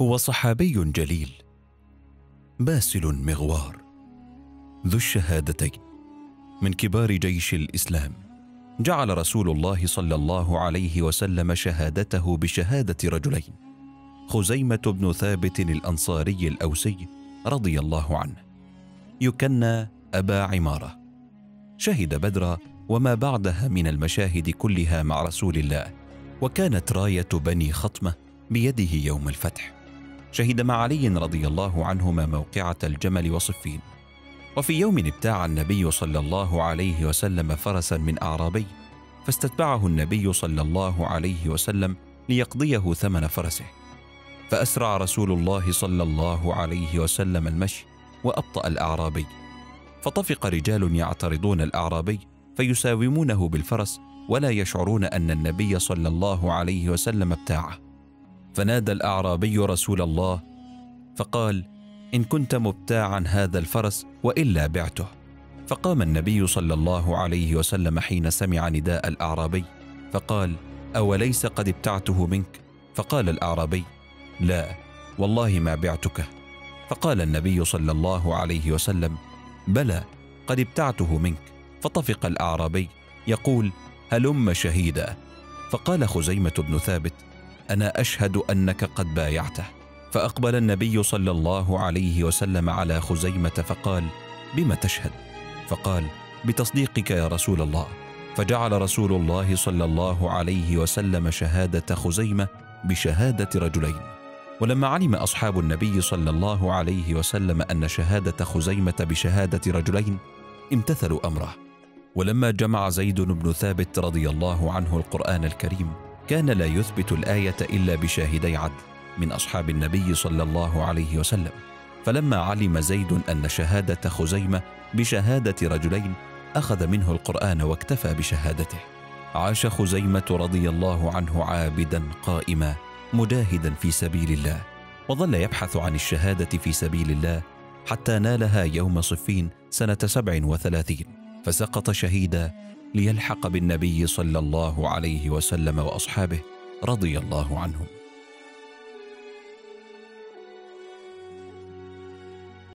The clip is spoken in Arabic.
هو صحابي جليل باسل مغوار ذو الشهادتين من كبار جيش الإسلام. جعل رسول الله صلى الله عليه وسلم شهادته بشهادة رجلين: خزيمة بن ثابت الأنصاري الأوسي رضي الله عنه، يكنى أبا عمارة، شهد بدرا وما بعدها من المشاهد كلها مع رسول الله، وكانت راية بني خطمة بيده يوم الفتح. شهد مع علي رضي الله عنهما موقعة الجمل وصفين. وفي يوم ابتاع النبي صلى الله عليه وسلم فرسا من أعرابي، فاستتبعه النبي صلى الله عليه وسلم ليقضيه ثمن فرسه، فأسرع رسول الله صلى الله عليه وسلم المشي وأبطأ الأعرابي، فطفق رجال يعترضون الأعرابي فيساومونه بالفرس ولا يشعرون أن النبي صلى الله عليه وسلم ابتاعه. فنادى الأعرابي رسول الله فقال: إن كنت مبتاعا هذا الفرس وإلا بعته. فقام النبي صلى الله عليه وسلم حين سمع نداء الأعرابي فقال: أوليس قد ابتعته منك؟ فقال الأعرابي: لا والله ما بعتك. فقال النبي صلى الله عليه وسلم: بلى قد ابتعته منك. فطفق الأعرابي يقول: هلم شهيدا. فقال خزيمة بن ثابت: أنا أشهد أنك قد بايعته. فأقبل النبي صلى الله عليه وسلم على خزيمة فقال: بما تشهد؟ فقال: بتصديقك يا رسول الله. فجعل رسول الله صلى الله عليه وسلم شهادة خزيمة بشهادة رجلين. ولما علم أصحاب النبي صلى الله عليه وسلم أن شهادة خزيمة بشهادة رجلين امتثلوا أمره. ولما جمع زيد بن ثابت رضي الله عنه القرآن الكريم، كان لا يثبت الآية إلا بشاهدي عدل من أصحاب النبي صلى الله عليه وسلم. فلما علم زيد أن شهادة خزيمة بشهادة رجلين، أخذ منه القرآن واكتفى بشهادته. عاش خزيمة رضي الله عنه عابدا قائما مجاهدا في سبيل الله، وظل يبحث عن الشهادة في سبيل الله حتى نالها يوم صفين سنة 37، فسقط شهيدا ليلحق بالنبي صلى الله عليه وسلم وأصحابه رضي الله عنهم.